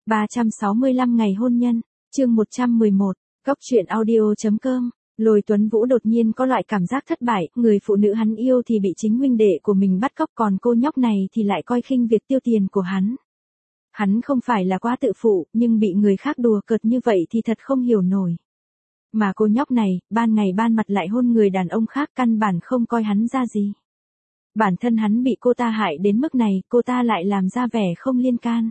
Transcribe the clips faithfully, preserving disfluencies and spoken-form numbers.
ba trăm sáu mươi lăm ngày hôn nhân, chương một trăm mười một, Cóc truyện audio chấm com. Lôi Tuấn Vũ đột nhiên có loại cảm giác thất bại, người phụ nữ hắn yêu thì bị chính huynh đệ của mình bắt cóc, còn cô nhóc này thì lại coi khinh việc tiêu tiền của hắn. Hắn không phải là quá tự phụ, nhưng bị người khác đùa cợt như vậy thì thật không hiểu nổi. Mà cô nhóc này, ban ngày ban mặt lại hôn người đàn ông khác, căn bản không coi hắn ra gì. Bản thân hắn bị cô ta hại đến mức này, cô ta lại làm ra vẻ không liên can.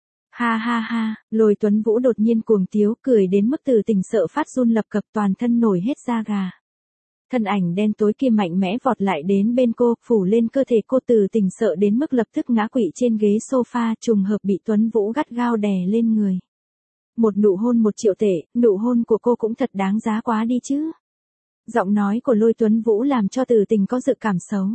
Ha ha ha, Lôi Tuấn Vũ đột nhiên cuồng tiếu, cười đến mức Từ Tình sợ phát run lập cập, toàn thân nổi hết da gà. Thân ảnh đen tối kia mạnh mẽ vọt lại đến bên cô, phủ lên cơ thể cô. Từ Tình sợ đến mức lập tức ngã quỵ trên ghế sofa, trùng hợp bị Tuấn Vũ gắt gao đè lên người. Một nụ hôn một triệu tệ, nụ hôn của cô cũng thật đáng giá quá đi chứ. Giọng nói của Lôi Tuấn Vũ làm cho Từ Tình có dự cảm xấu.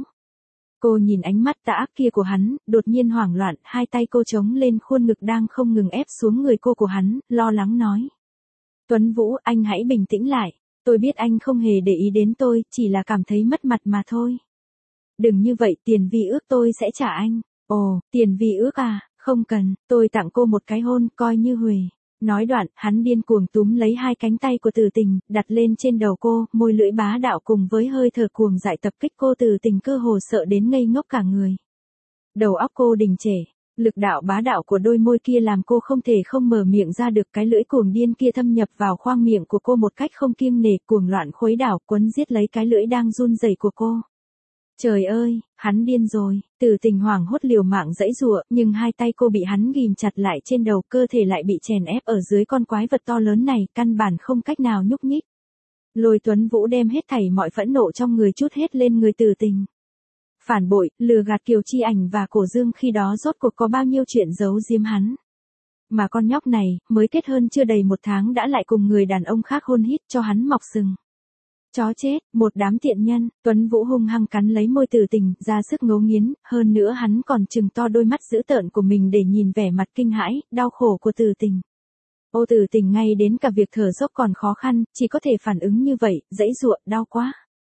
Cô nhìn ánh mắt tà ác kia của hắn, đột nhiên hoảng loạn, hai tay cô chống lên khuôn ngực đang không ngừng ép xuống người cô của hắn, lo lắng nói. Tuấn Vũ, anh hãy bình tĩnh lại, tôi biết anh không hề để ý đến tôi, chỉ là cảm thấy mất mặt mà thôi. Đừng như vậy, tiền vi ước tôi sẽ trả anh. Ồ, tiền vi ước à, không cần, tôi tặng cô một cái hôn, coi như huề. Nói đoạn, hắn điên cuồng túm lấy hai cánh tay của Từ Tình, đặt lên trên đầu cô, môi lưỡi bá đạo cùng với hơi thở cuồng dại tập kích cô. Từ Tình cơ hồ sợ đến ngây ngốc cả người. Đầu óc cô đình trệ, lực đạo bá đạo của đôi môi kia làm cô không thể không mở miệng ra được. Cái lưỡi cuồng điên kia thâm nhập vào khoang miệng của cô một cách không kiêng nể, cuồng loạn khuấy đảo, quấn giết lấy cái lưỡi đang run rẩy của cô. Trời ơi, hắn điên rồi. Từ Tình hoảng hốt liều mạng giãy giụa, nhưng hai tay cô bị hắn ghìm chặt lại trên đầu, cơ thể lại bị chèn ép ở dưới con quái vật to lớn này, căn bản không cách nào nhúc nhích. Lôi Tuấn Vũ đem hết thảy mọi phẫn nộ trong người trút hết lên người Từ Tình. Phản bội, lừa gạt Kiều Chi Ảnh và Cổ Dương khi đó rốt cuộc có bao nhiêu chuyện giấu giếm hắn. Mà con nhóc này, mới kết hôn chưa đầy một tháng đã lại cùng người đàn ông khác hôn hít cho hắn mọc sừng. Chó chết, một đám tiện nhân. Tuấn Vũ hung hăng cắn lấy môi Từ Tình, ra sức ngấu nghiến, hơn nữa hắn còn trừng to đôi mắt dữ tợn của mình để nhìn vẻ mặt kinh hãi, đau khổ của Từ Tình. Ô Từ Tình ngay đến cả việc thở dốc còn khó khăn, chỉ có thể phản ứng như vậy, giãy giụa, đau quá.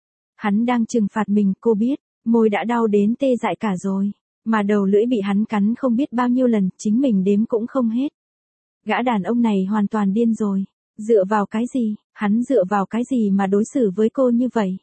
Hắn đang trừng phạt mình, cô biết, môi đã đau đến tê dại cả rồi, mà đầu lưỡi bị hắn cắn không biết bao nhiêu lần, chính mình đếm cũng không hết. Gã đàn ông này hoàn toàn điên rồi. Dựa vào cái gì, hắn dựa vào cái gì mà đối xử với cô như vậy?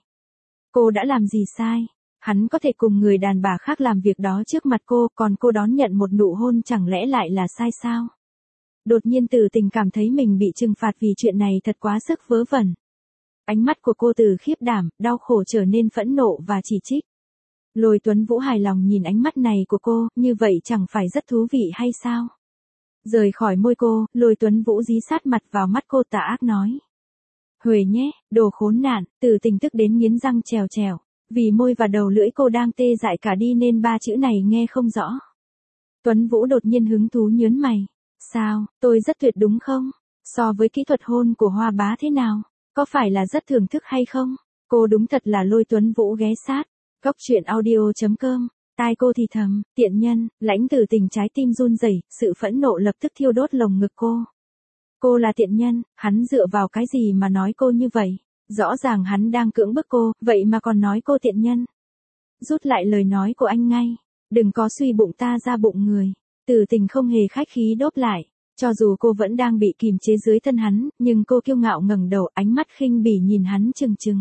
Cô đã làm gì sai? Hắn có thể cùng người đàn bà khác làm việc đó trước mặt cô, còn cô đón nhận một nụ hôn chẳng lẽ lại là sai sao? Đột nhiên Từ Tình cảm thấy mình bị trừng phạt vì chuyện này thật quá sức vớ vẩn. Ánh mắt của cô từ khiếp đảm, đau khổ trở nên phẫn nộ và chỉ trích. Lôi Tuấn Vũ hài lòng nhìn ánh mắt này của cô, như vậy chẳng phải rất thú vị hay sao? Rời khỏi môi cô, Lôi Tuấn Vũ dí sát mặt vào mắt cô, tà ác nói. Huề nhé, đồ khốn nạn. Từ Tình tức đến nghiến răng trèo trèo. Vì môi và đầu lưỡi cô đang tê dại cả đi nên ba chữ này nghe không rõ. Tuấn Vũ đột nhiên hứng thú nhớn mày. Sao, tôi rất tuyệt đúng không? So với kỹ thuật hôn của Hoa Bá thế nào? Có phải là rất thưởng thức hay không? Cô đúng thật là Lôi Tuấn Vũ ghé sát. Cóc truyện audio chấm com. Tai cô thì thầm, tiện nhân. Lãnh Từ Tình trái tim run rẩy, sự phẫn nộ lập tức thiêu đốt lồng ngực cô. Cô là tiện nhân, hắn dựa vào cái gì mà nói cô như vậy? Rõ ràng hắn đang cưỡng bức cô, vậy mà còn nói cô tiện nhân. Rút lại lời nói của anh ngay, đừng có suy bụng ta ra bụng người. Từ Tình không hề khách khí đốp lại, cho dù cô vẫn đang bị kìm chế dưới thân hắn, nhưng cô kiêu ngạo ngẩng đầu, ánh mắt khinh bỉ nhìn hắn trừng trừng.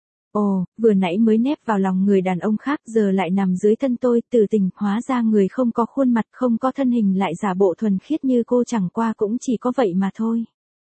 Ồ, vừa nãy mới nép vào lòng người đàn ông khác, giờ lại nằm dưới thân tôi. Từ Tình, hóa ra người không có khuôn mặt, không có thân hình lại giả bộ thuần khiết như cô, chẳng qua cũng chỉ có vậy mà thôi.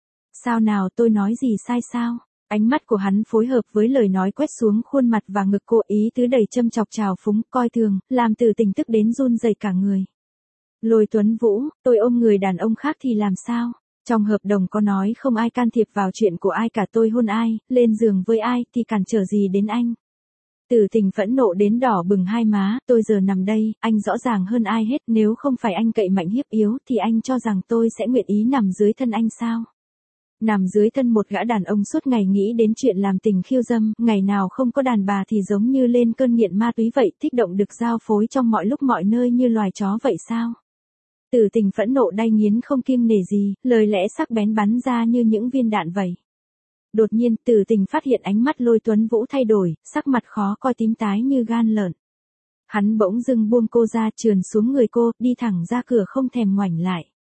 Sao nào, tôi nói gì sai sao? Ánh mắt của hắn phối hợp với lời nói quét xuống khuôn mặt và ngực cô, ý tứ đầy châm chọc trào phúng, coi thường, làm Từ Tình tức đến run rẩy cả người. Lôi Tuấn Vũ, tôi ôm người đàn ông khác thì làm sao? Trong hợp đồng có nói không ai can thiệp vào chuyện của ai cả, tôi hôn ai, lên giường với ai thì cản trở gì đến anh. Từ Tình phẫn nộ đến đỏ bừng hai má, tôi giờ nằm đây, anh rõ ràng hơn ai hết, nếu không phải anh cậy mạnh hiếp yếu thì anh cho rằng tôi sẽ nguyện ý nằm dưới thân anh sao? Nằm dưới thân một gã đàn ông suốt ngày nghĩ đến chuyện làm tình khiêu dâm, ngày nào không có đàn bà thì giống như lên cơn nghiện ma túy vậy, thích động được giao phối trong mọi lúc mọi nơi như loài chó vậy sao? Từ Tình phẫn nộ đay nghiến không kiêng nể gì, lời lẽ sắc bén bắn ra như những viên đạn vậy. Đột nhiên, Từ Tình phát hiện ánh mắt Lôi Tuấn Vũ thay đổi, sắc mặt khó coi tím tái như gan lợn. Hắn bỗng dưng buông cô ra, trườn xuống người cô, đi thẳng ra cửa không thèm ngoảnh lại.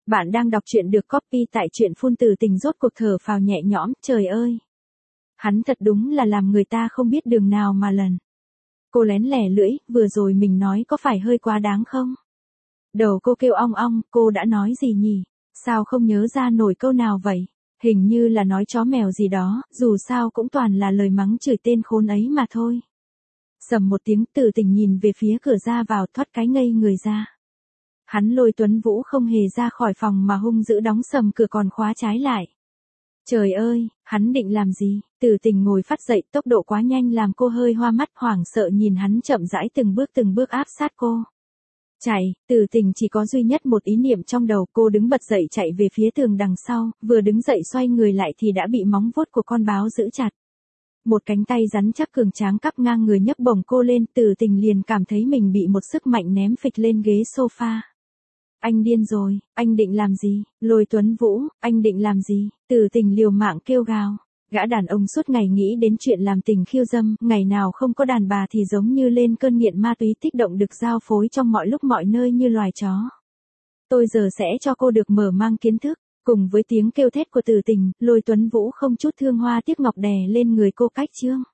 Bạn đang đọc truyện được copy tại truyện phun từ tình rốt cuộc thở phào nhẹ nhõm, trời ơi. Hắn thật đúng là làm người ta không biết đường nào mà lần. Cô lén lẻ lưỡi, vừa rồi mình nói có phải hơi quá đáng không? Đầu cô kêu ong ong, cô đã nói gì nhỉ? Sao không nhớ ra nổi câu nào vậy? Hình như là nói chó mèo gì đó, dù sao cũng toàn là lời mắng chửi tên khốn ấy mà thôi. Sầm một tiếng, Từ Tình nhìn về phía cửa ra vào, thoát cái ngây người ra. Hắn lôi Tuấn Vũ không hề ra khỏi phòng mà hung dữ đóng sầm cửa còn khóa trái lại. Trời ơi, hắn định làm gì? Từ Tình ngồi phát dậy, tốc độ quá nhanh làm cô hơi hoa mắt, hoảng sợ nhìn hắn chậm rãi từng bước từng bước áp sát cô. Chạy, Từ Tình chỉ có duy nhất một ý niệm trong đầu, cô đứng bật dậy chạy về phía tường đằng sau, vừa đứng dậy xoay người lại thì đã bị móng vuốt của con báo giữ chặt. Một cánh tay rắn chắc cường tráng cắp ngang người nhấc bổng cô lên, Từ Tình liền cảm thấy mình bị một sức mạnh ném phịch lên ghế sofa. Anh điên rồi, anh định làm gì? Lôi Tuấn Vũ, anh định làm gì? Từ Tình liều mạng kêu gào. Gã đàn ông suốt ngày nghĩ đến chuyện làm tình khiêu dâm, ngày nào không có đàn bà thì giống như lên cơn nghiện ma túy, kích động được giao phối trong mọi lúc mọi nơi như loài chó. Tôi giờ sẽ cho cô được mở mang kiến thức. Cùng với tiếng kêu thét của Từ Tình, Lôi Tuấn Vũ không chút thương hoa tiếc ngọc đè lên người cô cách chương.